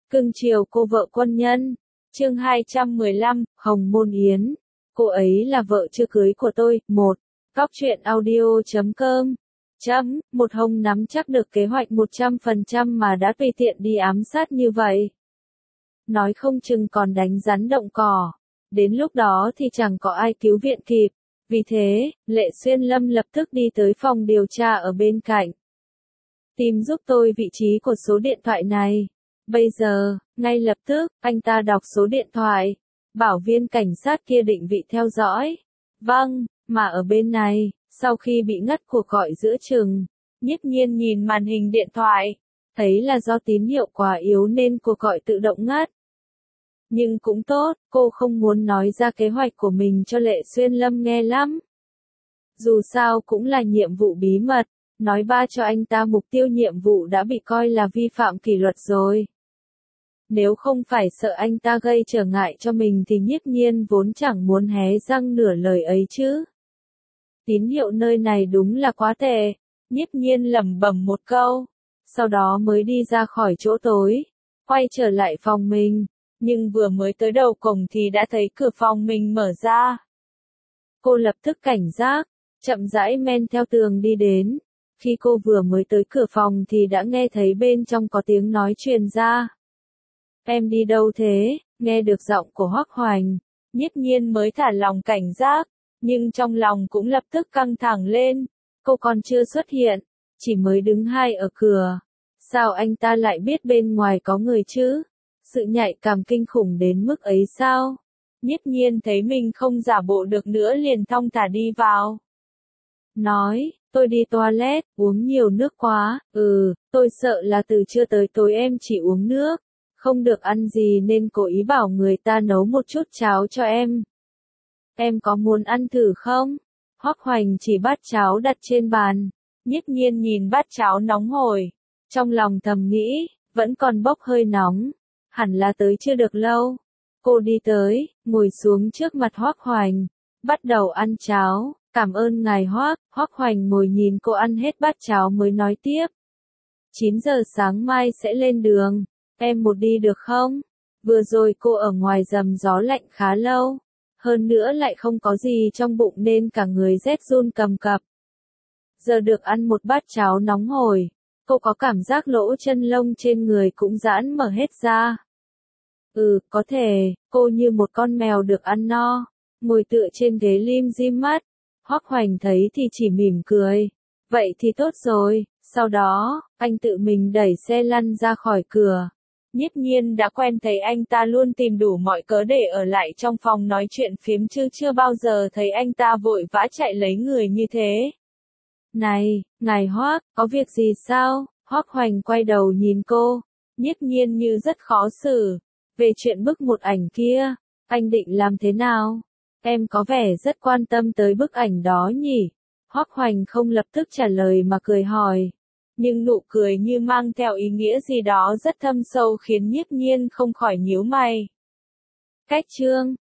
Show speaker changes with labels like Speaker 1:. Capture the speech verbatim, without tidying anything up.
Speaker 1: Cưng chiều cô vợ quân nhân. Chương hai trăm mười lăm, Hồng Môn Yến. Cô ấy là vợ chưa cưới của tôi. một. Cóc truyện audio chấm com. Chấm, một Hồng nắm chắc được kế hoạch một trăm phần trăm mà đã tùy tiện đi ám sát như vậy. Nói không chừng còn đánh rắn động cỏ. Đến lúc đó thì chẳng có ai cứu viện kịp. Vì thế, Lệ Xuyên Lâm lập tức đi tới phòng điều tra ở bên cạnh. Tìm giúp tôi vị trí của số điện thoại này. Bây giờ, ngay lập tức, anh ta đọc số điện thoại. Bảo viên cảnh sát kia định vị theo dõi. Vâng, mà ở bên này, sau khi bị ngắt cuộc gọi giữa chừng, Nhiếp Nhiên nhìn màn hình điện thoại, thấy là do tín hiệu quá yếu nên cuộc gọi tự động ngắt. Nhưng cũng tốt, cô không muốn nói ra kế hoạch của mình cho Lệ Xuyên Lâm nghe lắm. Dù sao cũng là nhiệm vụ bí mật, nói ba cho anh ta mục tiêu nhiệm vụ đã bị coi là vi phạm kỷ luật rồi. Nếu không phải sợ anh ta gây trở ngại cho mình thì Nhiếp Nhiên vốn chẳng muốn hé răng nửa lời ấy chứ. Tín hiệu nơi này đúng là quá tệ, Nhiếp Nhiên lẩm bẩm một câu, sau đó mới đi ra khỏi chỗ tối, quay trở lại phòng mình, nhưng vừa mới tới đầu cổng thì đã thấy cửa phòng mình mở ra. Cô lập tức cảnh giác, chậm rãi men theo tường đi đến, khi cô vừa mới tới cửa phòng thì đã nghe thấy bên trong có tiếng nói truyền ra. Em đi đâu thế? Nghe được giọng của Hoắc Hoành, Nhiếp Nhiên mới thả lòng cảnh giác, nhưng trong lòng cũng lập tức căng thẳng lên. Cô còn chưa xuất hiện, chỉ mới đứng hai ở cửa. Sao anh ta lại biết bên ngoài có người chứ? Sự nhạy cảm kinh khủng đến mức ấy sao? Nhiếp Nhiên thấy mình không giả bộ được nữa liền thong thả đi vào. Nói, tôi đi toilet, uống nhiều nước quá, ừ, tôi sợ là từ trưa tới tối em chỉ uống nước. Không được ăn gì nên cố ý bảo người ta nấu một chút cháo cho em. Em có muốn ăn thử không? Hoắc Hoành chỉ bát cháo đặt trên bàn. Nhiếp Nhiên nhìn bát cháo nóng hổi. Trong lòng thầm nghĩ, vẫn còn bốc hơi nóng. Hẳn là tới chưa được lâu. Cô đi tới, ngồi xuống trước mặt Hoắc Hoành. Bắt đầu ăn cháo. Cảm ơn ngài Hoắc. Hoắc Hoành ngồi nhìn cô ăn hết bát cháo mới nói tiếp. chín giờ sáng mai sẽ lên đường. Em một đi được không? Vừa rồi cô ở ngoài rầm gió lạnh khá lâu. Hơn nữa lại không có gì trong bụng nên cả người rét run cầm cập. Giờ được ăn một bát cháo nóng hổi, cô có cảm giác lỗ chân lông trên người cũng giãn mở hết ra. Ừ, có thể, cô như một con mèo được ăn no, ngồi tựa trên ghế lim dim mắt. Hoắc Hoành thấy thì chỉ mỉm cười. Vậy thì tốt rồi, sau đó, anh tự mình đẩy xe lăn ra khỏi cửa. Nhiếp Nhiên đã quen thấy anh ta luôn tìm đủ mọi cớ để ở lại trong phòng nói chuyện phiếm chứ chưa bao giờ thấy anh ta vội vã chạy lấy người như thế. Này, ngài Hoắc, có việc gì sao? Hoắc Hoành quay đầu nhìn cô, Nhiếp Nhiên như rất khó xử. Về chuyện bức một ảnh kia, anh định làm thế nào? Em có vẻ rất quan tâm tới bức ảnh đó nhỉ? Hoắc Hoành không lập tức trả lời mà cười hỏi. Nhưng nụ cười như mang theo ý nghĩa gì đó rất thâm sâu khiến Nhiếp Nhiên không khỏi nhíu mày. Cách chương